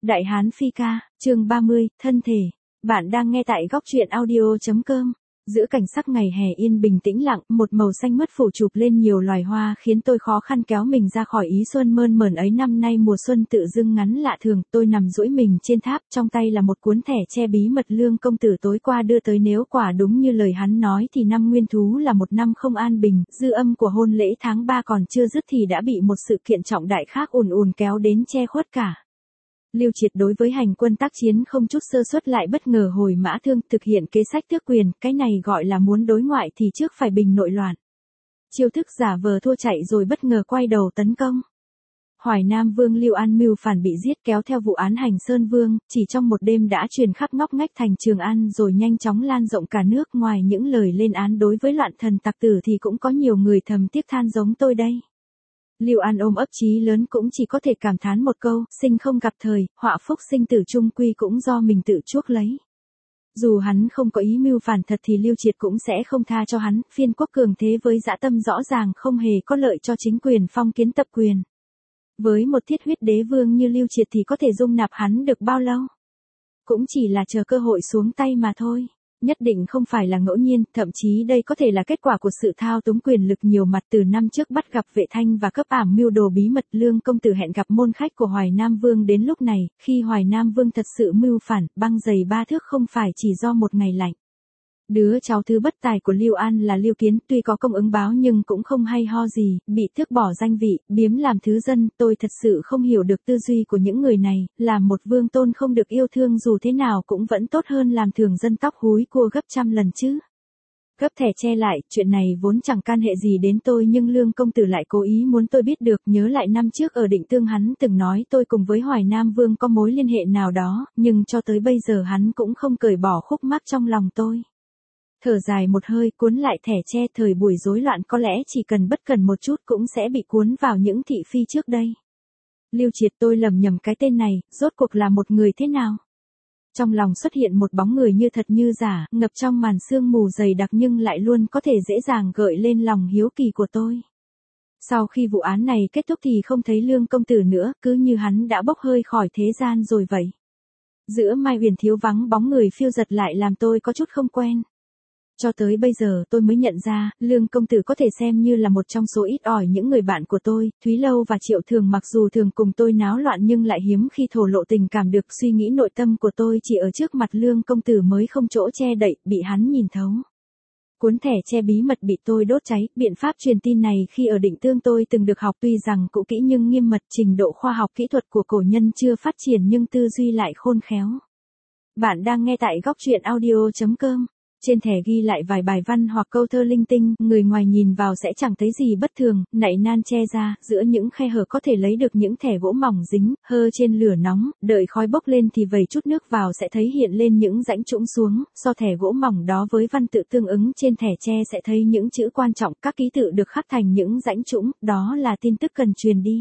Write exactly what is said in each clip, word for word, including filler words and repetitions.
Đại Hán Phi Ca, chương ba mươi, thân thể. Bạn đang nghe tại góc truyện audio chấm com. Giữa cảnh sắc ngày hè yên bình tĩnh lặng, một màu xanh mướt phủ chụp lên nhiều loài hoa khiến tôi khó khăn kéo mình ra khỏi ý xuân mơn mởn ấy. Năm nay mùa xuân tự dưng ngắn lạ thường, tôi nằm duỗi mình trên tháp, trong tay là một cuốn thẻ che bí mật Lương công tử tối qua đưa tới. Nếu quả đúng như lời hắn nói thì năm Nguyên Thú là một năm không an bình, dư âm của hôn lễ tháng ba còn chưa dứt thì đã bị một sự kiện trọng đại khác ùn ùn kéo đến che khuất cả. Lưu Triệt đối với hành quân tác chiến không chút sơ suất lại bất ngờ hồi mã thương, thực hiện kế sách tước quyền, cái này gọi là muốn đối ngoại thì trước phải bình nội loạn. Chiêu thức giả vờ thua chạy rồi bất ngờ quay đầu tấn công. Hoài Nam Vương Lưu An mưu phản bị giết kéo theo vụ án Hành Sơn Vương, chỉ trong một đêm đã truyền khắp ngóc ngách thành Trường An rồi nhanh chóng lan rộng cả nước. Ngoài những lời lên án đối với loạn thần tặc tử thì cũng có nhiều người thầm tiếc than giống tôi đây. Lưu An ôm ấp chí lớn cũng chỉ có thể cảm thán một câu, sinh không gặp thời, họa phúc sinh tử chung quy cũng do mình tự chuốc lấy. Dù hắn không có ý mưu phản thật thì Lưu Triệt cũng sẽ không tha cho hắn, phiên quốc cường thế với dã tâm rõ ràng không hề có lợi cho chính quyền phong kiến tập quyền. Với một thiết huyết đế vương như Lưu Triệt thì có thể dung nạp hắn được bao lâu? Cũng chỉ là chờ cơ hội xuống tay mà thôi. Nhất định không phải là ngẫu nhiên, thậm chí đây có thể là kết quả của sự thao túng quyền lực nhiều mặt. Từ năm trước bắt gặp Vệ Thanh và cấp ảm mưu đồ bí mật, Lương công tử hẹn gặp môn khách của Hoài Nam Vương. Đến lúc này, khi Hoài Nam Vương thật sự mưu phản, băng giày ba thước không phải chỉ do một ngày lạnh. Đứa cháu thứ bất tài của Lưu An là Lưu Kiến, tuy có công ứng báo nhưng cũng không hay ho gì, bị tước bỏ danh vị, biếm làm thứ dân. Tôi thật sự không hiểu được tư duy của những người này, làm một vương tôn không được yêu thương dù thế nào cũng vẫn tốt hơn làm thường dân tóc húi cua gấp trăm lần chứ. Gấp thẻ che lại, chuyện này vốn chẳng can hệ gì đến tôi nhưng Lương công tử lại cố ý muốn tôi biết được. Nhớ lại năm trước ở Định Tương hắn từng nói tôi cùng với Hoài Nam Vương có mối liên hệ nào đó, nhưng cho tới bây giờ hắn cũng không cởi bỏ khúc mắc trong lòng tôi. Thở dài một hơi, cuốn lại thẻ che. Thời buổi rối loạn có lẽ chỉ cần bất cẩn một chút cũng sẽ bị cuốn vào những thị phi trước đây. Lưu Triệt, tôi lầm nhầm cái tên này, rốt cuộc là một người thế nào? Trong lòng xuất hiện một bóng người như thật như giả, ngập trong màn sương mù dày đặc nhưng lại luôn có thể dễ dàng gợi lên lòng hiếu kỳ của tôi. Sau khi vụ án này kết thúc thì không thấy Lương công tử nữa, cứ như hắn đã bốc hơi khỏi thế gian rồi vậy. Giữa Mai Huyền thiếu vắng bóng người phiêu dật lại làm tôi có chút không quen. Cho tới bây giờ tôi mới nhận ra, Lương công tử có thể xem như là một trong số ít ỏi những người bạn của tôi. Thúy Lâu và Triệu Thường mặc dù thường cùng tôi náo loạn nhưng lại hiếm khi thổ lộ tình cảm được. Suy nghĩ nội tâm của tôi chỉ ở trước mặt Lương công tử mới không chỗ che đậy, bị hắn nhìn thấu. Cuốn thẻ che bí mật bị tôi đốt cháy. Biện pháp truyền tin này khi ở Định Tương tôi từng được học, tuy rằng cũ kỹ nhưng nghiêm mật. Trình độ khoa học kỹ thuật của cổ nhân chưa phát triển nhưng tư duy lại khôn khéo. Bạn đang nghe tại góc truyện audio chấm com. Trên thẻ ghi lại vài bài văn hoặc câu thơ linh tinh, người ngoài nhìn vào sẽ chẳng thấy gì bất thường. Nạy nan che ra, giữa những khe hở có thể lấy được những thẻ gỗ mỏng dính, hơ trên lửa nóng, đợi khói bốc lên thì vẩy chút nước vào sẽ thấy hiện lên những rãnh trũng xuống. So thẻ gỗ mỏng đó với văn tự tương ứng trên thẻ tre sẽ thấy những chữ quan trọng, các ký tự được khắc thành những rãnh trũng, đó là tin tức cần truyền đi.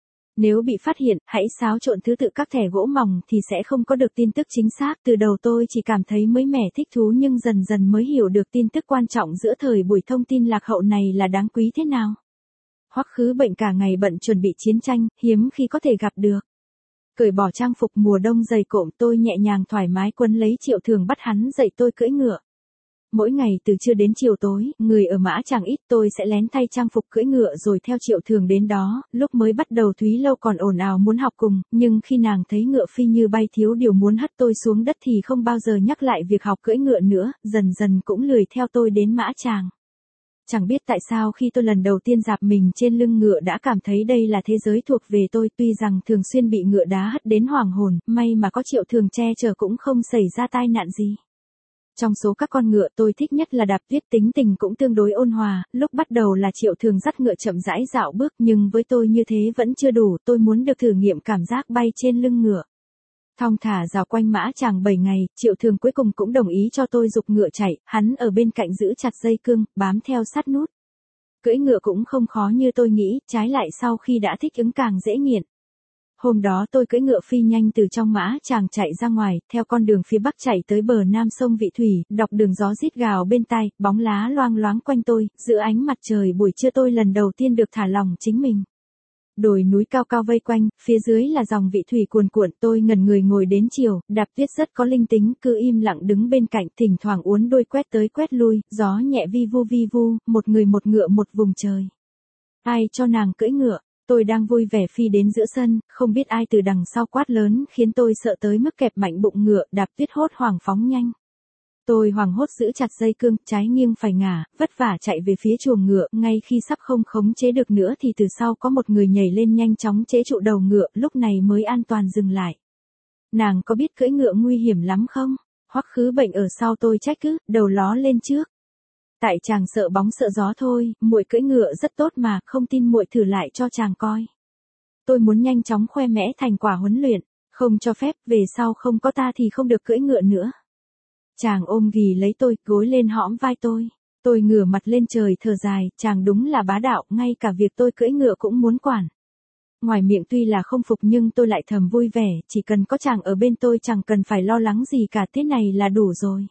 Nếu bị phát hiện, hãy xáo trộn thứ tự các thẻ gỗ mỏng thì sẽ không có được tin tức chính xác. Từ đầu tôi chỉ cảm thấy mới mẻ thích thú nhưng dần dần mới hiểu được tin tức quan trọng giữa thời buổi thông tin lạc hậu này là đáng quý thế nào. Hoắc Khứ Bệnh cả ngày bận chuẩn bị chiến tranh, hiếm khi có thể gặp được. Cởi bỏ trang phục mùa đông dày cộm, tôi nhẹ nhàng thoải mái quấn lấy Triệu Thường bắt hắn dạy tôi cưỡi ngựa. Mỗi ngày từ trưa đến chiều tối, người ở mã chẳng ít, tôi sẽ lén thay trang phục cưỡi ngựa rồi theo Triệu Thường đến đó. Lúc mới bắt đầu Thúy Lâu còn ồn ào muốn học cùng, nhưng khi nàng thấy ngựa phi như bay thiếu điều muốn hất tôi xuống đất thì không bao giờ nhắc lại việc học cưỡi ngựa nữa, dần dần cũng lười theo tôi đến mã tràng. Chẳng biết tại sao khi tôi lần đầu tiên dạp mình trên lưng ngựa đã cảm thấy đây là thế giới thuộc về tôi. Tuy rằng thường xuyên bị ngựa đá hất đến hoàng hồn, may mà có Triệu Thường che chở cũng không xảy ra tai nạn gì. Trong số các con ngựa tôi thích nhất là Đạp Tuyết, tính tình cũng tương đối ôn hòa. Lúc bắt đầu là Triệu Thường dắt ngựa chậm rãi dạo bước nhưng với tôi như thế vẫn chưa đủ, tôi muốn được thử nghiệm cảm giác bay trên lưng ngựa. Thong thả dạo quanh mã tràng bảy ngày, Triệu Thường cuối cùng cũng đồng ý cho tôi giục ngựa chạy, hắn ở bên cạnh giữ chặt dây cương, bám theo sát nút. Cưỡi ngựa cũng không khó như tôi nghĩ, trái lại sau khi đã thích ứng càng dễ nghiện. Hôm đó tôi cưỡi ngựa phi nhanh từ trong mã tràng chạy ra ngoài, theo con đường phía bắc chạy tới bờ nam sông Vị Thủy, đọc đường gió rít gào bên tai, bóng lá loang loáng quanh tôi, giữa ánh mặt trời buổi trưa tôi lần đầu tiên được thả lỏng chính mình. Đồi núi cao cao vây quanh, phía dưới là dòng vị thủy cuồn cuộn, tôi ngẩn người ngồi đến chiều, Đạp Tuyết rất có linh tính, cứ im lặng đứng bên cạnh, thỉnh thoảng uốn đuôi quét tới quét lui, gió nhẹ vi vu vi vu, một người một ngựa một vùng trời. Ai cho nàng cưỡi ngựa? Tôi đang vui vẻ phi đến giữa sân, không biết ai từ đằng sau quát lớn, khiến tôi sợ tới mức kẹp mạnh bụng ngựa, Đạp Tuyết hốt hoảng phóng nhanh. Tôi hoảng hốt giữ chặt dây cương, trái nghiêng phải ngả, vất vả chạy về phía chuồng ngựa, ngay khi sắp không khống chế được nữa thì từ sau có một người nhảy lên nhanh chóng chế trụ đầu ngựa, lúc này mới an toàn dừng lại. Nàng có biết cưỡi ngựa nguy hiểm lắm không? Hoắc Khứ Bệnh ở sau tôi trách cứ, đầu ló lên trước. Tại chàng sợ bóng sợ gió thôi, muội cưỡi ngựa rất tốt mà, không tin muội thử lại cho chàng coi. Tôi muốn nhanh chóng khoe mẽ thành quả huấn luyện, không cho phép, về sau không có ta thì không được cưỡi ngựa nữa. Chàng ôm ghì lấy tôi, gối lên hõm vai tôi. Tôi ngửa mặt lên trời thở dài, chàng đúng là bá đạo, ngay cả việc tôi cưỡi ngựa cũng muốn quản. Ngoài miệng tuy là không phục nhưng tôi lại thầm vui vẻ, chỉ cần có chàng ở bên tôi chẳng cần phải lo lắng gì cả, thế này là đủ rồi.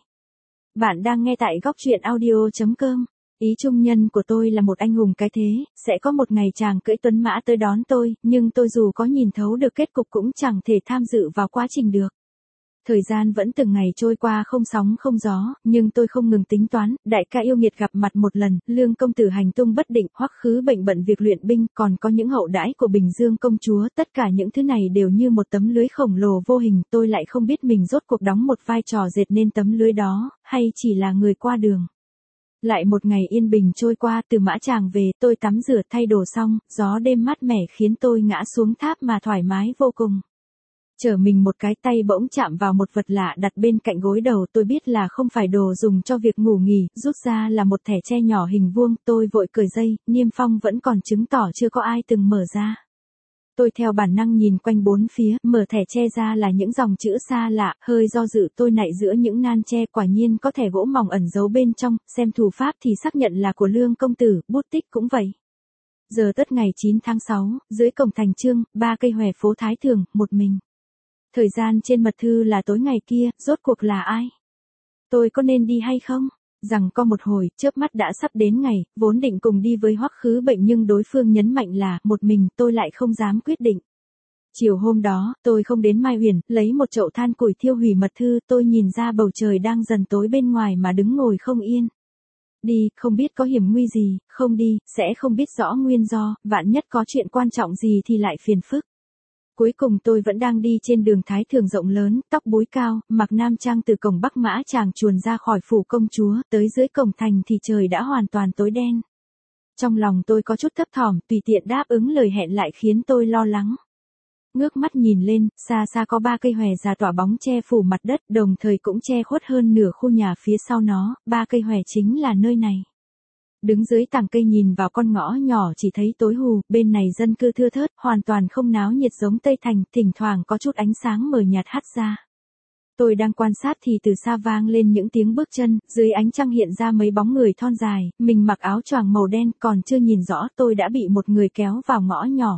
Bạn đang nghe tại góc truyện audio chấm com. Ý trung nhân của tôi là một anh hùng cái thế, sẽ có một ngày chàng cưỡi tuấn mã tới đón tôi, nhưng tôi dù có nhìn thấu được kết cục cũng chẳng thể tham dự vào quá trình được. Thời gian vẫn từng ngày trôi qua không sóng không gió, nhưng tôi không ngừng tính toán, đại ca yêu nghiệt gặp mặt một lần, Lương công tử hành tung bất định, Hoắc Khứ Bệnh bận việc luyện binh, còn có những hậu đãi của Bình Dương công chúa, tất cả những thứ này đều như một tấm lưới khổng lồ vô hình, tôi lại không biết mình rốt cuộc đóng một vai trò dệt nên tấm lưới đó, hay chỉ là người qua đường. Lại một ngày yên bình trôi qua, từ Mã Tràng về, tôi tắm rửa thay đồ xong, gió đêm mát mẻ khiến tôi ngã xuống tháp mà thoải mái vô cùng. Chở mình một cái, tay bỗng chạm vào một vật lạ đặt bên cạnh gối đầu, tôi biết là không phải đồ dùng cho việc ngủ nghỉ, rút ra là một thẻ tre nhỏ hình vuông, tôi vội cởi dây, niêm phong vẫn còn chứng tỏ chưa có ai từng mở ra. Tôi theo bản năng nhìn quanh bốn phía, mở thẻ tre ra là những dòng chữ xa lạ, hơi do dự tôi nạy giữa những nan tre, quả nhiên có thẻ gỗ mỏng ẩn giấu bên trong, xem thủ pháp thì xác nhận là của Lương công tử, bút tích cũng vậy. Giờ tất ngày chín tháng sáu, dưới cổng thành Chương, ba cây hòe phố Thái Thường, một mình. Thời gian trên mật thư là tối ngày kia, rốt cuộc là ai? Tôi có nên đi hay không? Rằng có một hồi, chớp mắt đã sắp đến ngày, vốn định cùng đi với Hoắc Khứ Bệnh nhưng đối phương nhấn mạnh là, một mình, tôi lại không dám quyết định. Chiều hôm đó, tôi không đến Mai Huyền, lấy một chậu than củi thiêu hủy mật thư, tôi nhìn ra bầu trời đang dần tối bên ngoài mà đứng ngồi không yên. Đi, không biết có hiểm nguy gì, không đi, sẽ không biết rõ nguyên do, vạn nhất có chuyện quan trọng gì thì lại phiền phức. Cuối cùng tôi vẫn đang đi trên đường Thái Thường rộng lớn, tóc búi cao, mặc nam trang từ cổng Bắc Mã Tràng chuồn ra khỏi phủ công chúa, tới dưới cổng thành thì trời đã hoàn toàn tối đen. Trong lòng tôi có chút thấp thỏm, tùy tiện đáp ứng lời hẹn lại khiến tôi lo lắng. Ngước mắt nhìn lên, xa xa có ba cây hòe già tỏa bóng che phủ mặt đất, đồng thời cũng che khuất hơn nửa khu nhà phía sau nó, ba cây hòe chính là nơi này. Đứng dưới tàng cây nhìn vào con ngõ nhỏ chỉ thấy tối hù, bên này dân cư thưa thớt, hoàn toàn không náo nhiệt giống Tây Thành, thỉnh thoảng có chút ánh sáng mờ nhạt hắt ra. Tôi đang quan sát thì từ xa vang lên những tiếng bước chân, dưới ánh trăng hiện ra mấy bóng người thon dài, mình mặc áo choàng màu đen, còn chưa nhìn rõ tôi đã bị một người kéo vào ngõ nhỏ.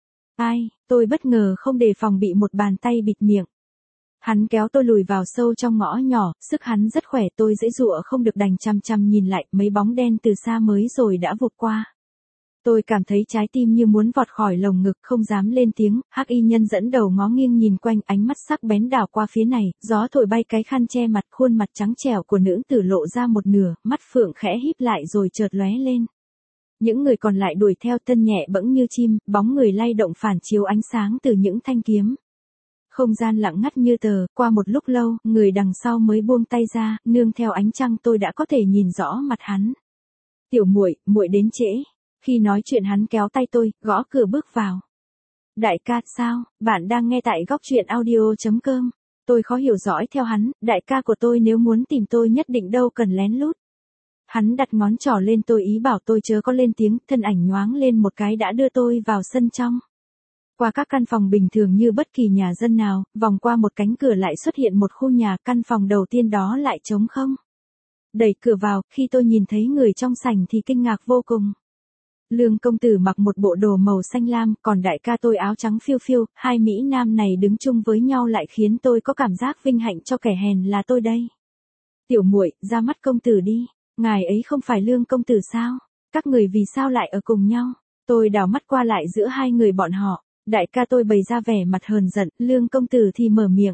Ai, tôi bất ngờ không đề phòng bị một bàn tay bịt miệng. Hắn kéo tôi lùi vào sâu trong ngõ nhỏ, sức hắn rất khỏe, tôi giãy giụa không được đành chăm chăm nhìn lại, mấy bóng đen từ xa mới rồi đã vụt qua. Tôi cảm thấy trái tim như muốn vọt khỏi lồng ngực, không dám lên tiếng, hắc y nhân dẫn đầu ngó nghiêng nhìn quanh, ánh mắt sắc bén đảo qua phía này, gió thổi bay cái khăn che mặt, khuôn mặt trắng trẻo của nữ tử lộ ra một nửa, mắt phượng khẽ híp lại rồi chợt lóe lên. Những người còn lại đuổi theo, thân nhẹ bẫng như chim, bóng người lay động phản chiếu ánh sáng từ những thanh kiếm. Không gian lặng ngắt như tờ, qua một lúc lâu, người đằng sau mới buông tay ra, nương theo ánh trăng tôi đã có thể nhìn rõ mặt hắn. Tiểu muội, muội đến trễ. Khi nói chuyện hắn kéo tay tôi, gõ cửa bước vào. Đại ca, sao, bạn đang nghe tại góc truyện audio chấm com. Tôi khó hiểu dõi theo hắn, đại ca của tôi nếu muốn tìm tôi nhất định đâu cần lén lút. Hắn đặt ngón trỏ lên tôi ý bảo tôi chớ có lên tiếng, thân ảnh nhoáng lên một cái đã đưa tôi vào sân trong. Qua các căn phòng bình thường như bất kỳ nhà dân nào, vòng qua một cánh cửa lại xuất hiện một khu nhà, căn phòng đầu tiên đó lại trống không. Đẩy cửa vào, khi tôi nhìn thấy người trong sảnh thì kinh ngạc vô cùng. Lương công tử mặc một bộ đồ màu xanh lam, còn đại ca tôi áo trắng phiêu phiêu, hai mỹ nam này đứng chung với nhau lại khiến tôi có cảm giác vinh hạnh cho kẻ hèn là tôi đây. Tiểu muội, ra mắt công tử đi, ngài ấy không phải Lương công tử sao? Các người vì sao lại ở cùng nhau? Tôi đảo mắt qua lại giữa hai người bọn họ, đại ca tôi bày ra vẻ mặt hờn giận, Lương công tử thì mở miệng.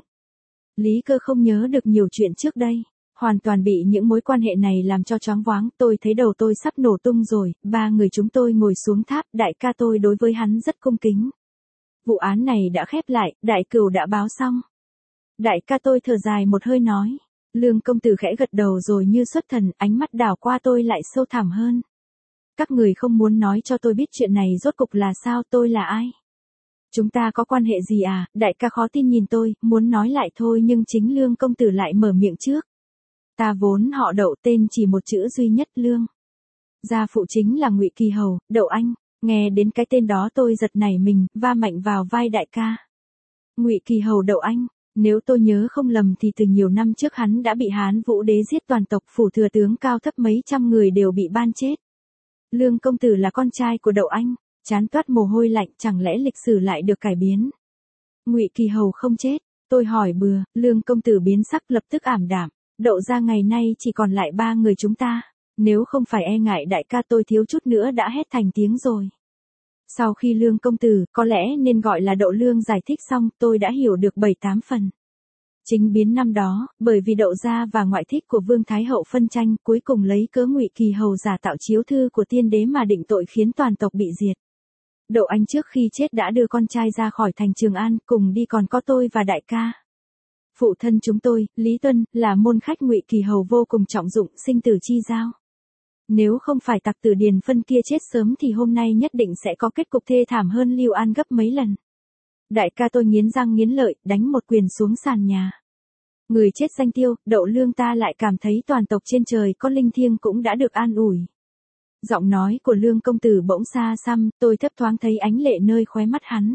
Lý Cơ không nhớ được nhiều chuyện trước đây, hoàn toàn bị những mối quan hệ này làm cho choáng váng, tôi thấy đầu tôi sắp nổ tung rồi, ba người chúng tôi ngồi xuống tháp, đại ca tôi đối với hắn rất cung kính. Vụ án này đã khép lại, đại cửu đã báo xong. Đại ca tôi thở dài một hơi nói, Lương công tử khẽ gật đầu rồi như xuất thần, ánh mắt đảo qua tôi lại sâu thẳm hơn. Các người không muốn nói cho tôi biết chuyện này rốt cục là sao, tôi là ai? Chúng ta có quan hệ gì à? Đại ca khó tin nhìn tôi, muốn nói lại thôi nhưng chính Lương công tử lại mở miệng trước. Ta vốn họ Đậu, tên chỉ một chữ duy nhất, Lương. Gia phụ chính là Ngụy Kỳ Hầu, Đậu Anh. Nghe đến cái tên đó tôi giật nảy mình, va mạnh vào vai đại ca. Ngụy Kỳ Hầu Đậu Anh, nếu tôi nhớ không lầm thì từ nhiều năm trước hắn đã bị Hán Vũ Đế giết toàn tộc, phủ thừa tướng cao thấp mấy trăm người đều bị ban chết. Lương công tử là con trai của Đậu Anh, chán toát mồ hôi lạnh, chẳng lẽ lịch sử lại được cải biến? Ngụy Kỳ Hầu không chết, tôi hỏi bừa, Lương công tử biến sắc lập tức ảm đạm, Đậu gia ngày nay chỉ còn lại ba người chúng ta, nếu không phải e ngại đại ca tôi thiếu chút nữa đã hét thành tiếng rồi. Sau khi Lương công tử, có lẽ nên gọi là Đậu Lương giải thích xong, tôi đã hiểu được bảy tám phần. Chính biến năm đó, bởi vì Đậu gia và ngoại thích của Vương Thái Hậu phân tranh, cuối cùng lấy cớ Ngụy Kỳ Hầu giả tạo chiếu thư của tiên đế mà định tội khiến toàn tộc bị diệt. Đậu Anh trước khi chết đã đưa con trai ra khỏi thành Trường An, cùng đi còn có tôi và đại ca. Phụ thân chúng tôi, Lý Tuân, là môn khách Ngụy Kỳ Hầu vô cùng trọng dụng, sinh tử chi giao. Nếu không phải tặc tử Điền Phân kia chết sớm thì hôm nay nhất định sẽ có kết cục thê thảm hơn Lưu An gấp mấy lần. Đại ca tôi nghiến răng nghiến lợi, đánh một quyền xuống sàn nhà. Người chết danh tiêu, Đậu Lương ta lại cảm thấy toàn tộc trên trời có linh thiêng cũng đã được an ủi. Giọng nói của Lương công tử bỗng xa xăm, tôi thấp thoáng thấy ánh lệ nơi khóe mắt hắn.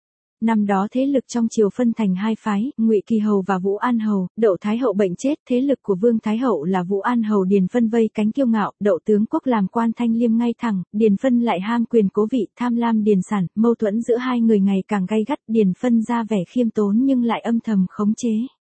Năm đó thế lực trong triều phân thành hai phái, Ngụy Kỳ Hầu và Vũ An Hầu, Đậu Thái Hậu bệnh chết, thế lực của Vương Thái Hậu là Vũ An Hầu Điền Phân vây cánh kiêu ngạo, Đậu tướng quốc làm quan thanh liêm ngay thẳng, Điền Phân lại ham quyền cố vị, tham lam điền sản, mâu thuẫn giữa hai người ngày càng gay gắt, Điền Phân ra vẻ khiêm tốn nhưng lại âm thầm khống chế.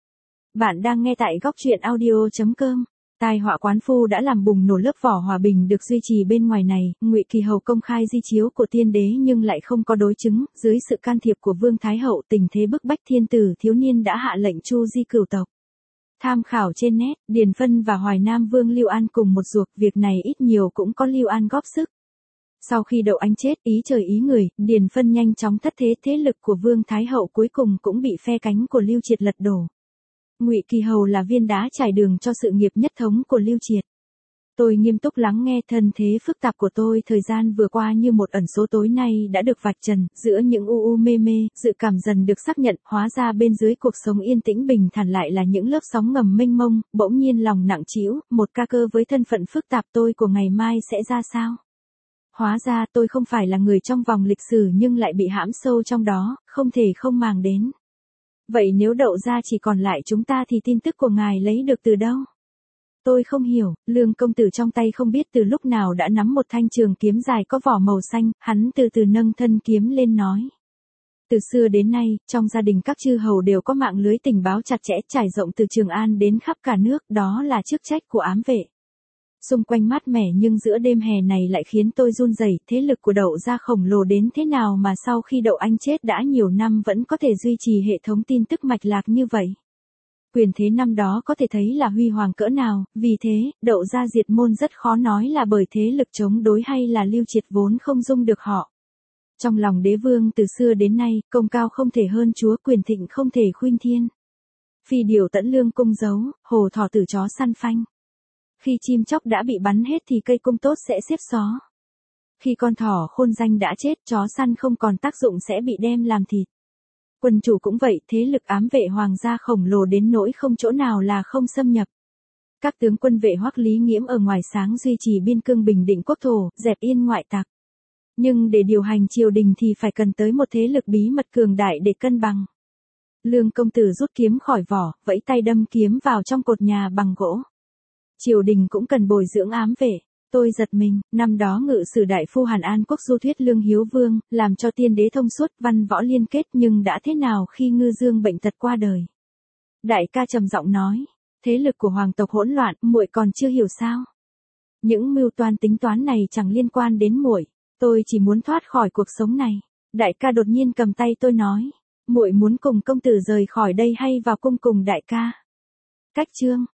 Bạn đang nghe tại góc truyện audio chấm com. Tai họa quán phu đã làm bùng nổ lớp vỏ hòa bình được duy trì bên ngoài này, Ngụy Kỳ Hầu công khai di chiếu của tiên đế nhưng lại không có đối chứng, dưới sự can thiệp của Vương Thái Hậu tình thế bức bách thiên tử thiếu niên đã hạ lệnh chu di cửu tộc. Tham khảo trên net, Điền Phân và Hoài Nam Vương Lưu An cùng một ruột, việc này ít nhiều cũng có Lưu An góp sức. Sau khi Đậu Anh chết, ý trời ý người, Điền Phân nhanh chóng thất thế, thế lực của Vương Thái Hậu cuối cùng cũng bị phe cánh của Lưu Triệt lật đổ. Ngụy Kỳ Hầu là viên đá trải đường cho sự nghiệp nhất thống của Lưu Triệt. Tôi nghiêm túc lắng nghe, thân thế phức tạp của tôi thời gian vừa qua như một ẩn số tối nay đã được vạch trần, giữa những u u mê mê, dự cảm dần được xác nhận, hóa ra bên dưới cuộc sống yên tĩnh bình thản lại là những lớp sóng ngầm mênh mông, bỗng nhiên lòng nặng trĩu, một ca cơ với thân phận phức tạp tôi của ngày mai sẽ ra sao? Hóa ra tôi không phải là người trong vòng lịch sử nhưng lại bị hãm sâu trong đó, không thể không màng đến. Vậy nếu Đậu gia chỉ còn lại chúng ta thì tin tức của ngài lấy được từ đâu? Tôi không hiểu, Lương công tử trong tay không biết từ lúc nào đã nắm một thanh trường kiếm dài có vỏ màu xanh, hắn từ từ nâng thân kiếm lên nói. Từ xưa đến nay, trong gia đình các chư hầu đều có mạng lưới tình báo chặt chẽ trải rộng từ Trường An đến khắp cả nước, đó là chức trách của ám vệ. Xung quanh mát mẻ nhưng giữa đêm hè này lại khiến tôi run rẩy, thế lực của Đậu gia khổng lồ đến thế nào mà sau khi Đậu Anh chết đã nhiều năm vẫn có thể duy trì hệ thống tin tức mạch lạc như vậy. Quyền thế năm đó có thể thấy là huy hoàng cỡ nào, vì thế, Đậu gia diệt môn rất khó nói là bởi thế lực chống đối hay là Lưu Triệt vốn không dung được họ. Trong lòng đế vương từ xưa đến nay, công cao không thể hơn chúa, quyền thịnh không thể khuynh thiên. Phi điều tẫn lương cung giấu, hồ thỏ tử chó săn phanh. Khi chim chóc đã bị bắn hết thì cây cung tốt sẽ xếp xó. Khi con thỏ khôn danh đã chết, chó săn không còn tác dụng sẽ bị đem làm thịt. Quân chủ cũng vậy, thế lực ám vệ hoàng gia khổng lồ đến nỗi không chỗ nào là không xâm nhập. Các tướng quân vệ Hoắc Lý Nghiễm ở ngoài sáng duy trì biên cương bình định quốc thổ, dẹp yên ngoại tặc. Nhưng để điều hành triều đình thì phải cần tới một thế lực bí mật cường đại để cân bằng. Lương công tử rút kiếm khỏi vỏ, vẫy tay đâm kiếm vào trong cột nhà bằng gỗ. Triều đình cũng cần bồi dưỡng ám vệ. Tôi giật mình, năm đó ngự sử đại phu Hàn An Quốc du thuyết Lương Hiếu Vương, làm cho tiên đế thông suốt, văn võ liên kết, nhưng đã thế nào khi Ngư Dương bệnh tật qua đời? Đại ca trầm giọng nói, thế lực của hoàng tộc hỗn loạn, muội còn chưa hiểu sao? Những mưu toan tính toán này chẳng liên quan đến muội. Tôi chỉ muốn thoát khỏi cuộc sống này. Đại ca đột nhiên cầm tay tôi nói, muội muốn cùng công tử rời khỏi đây hay vào cung cùng đại ca? Cách chương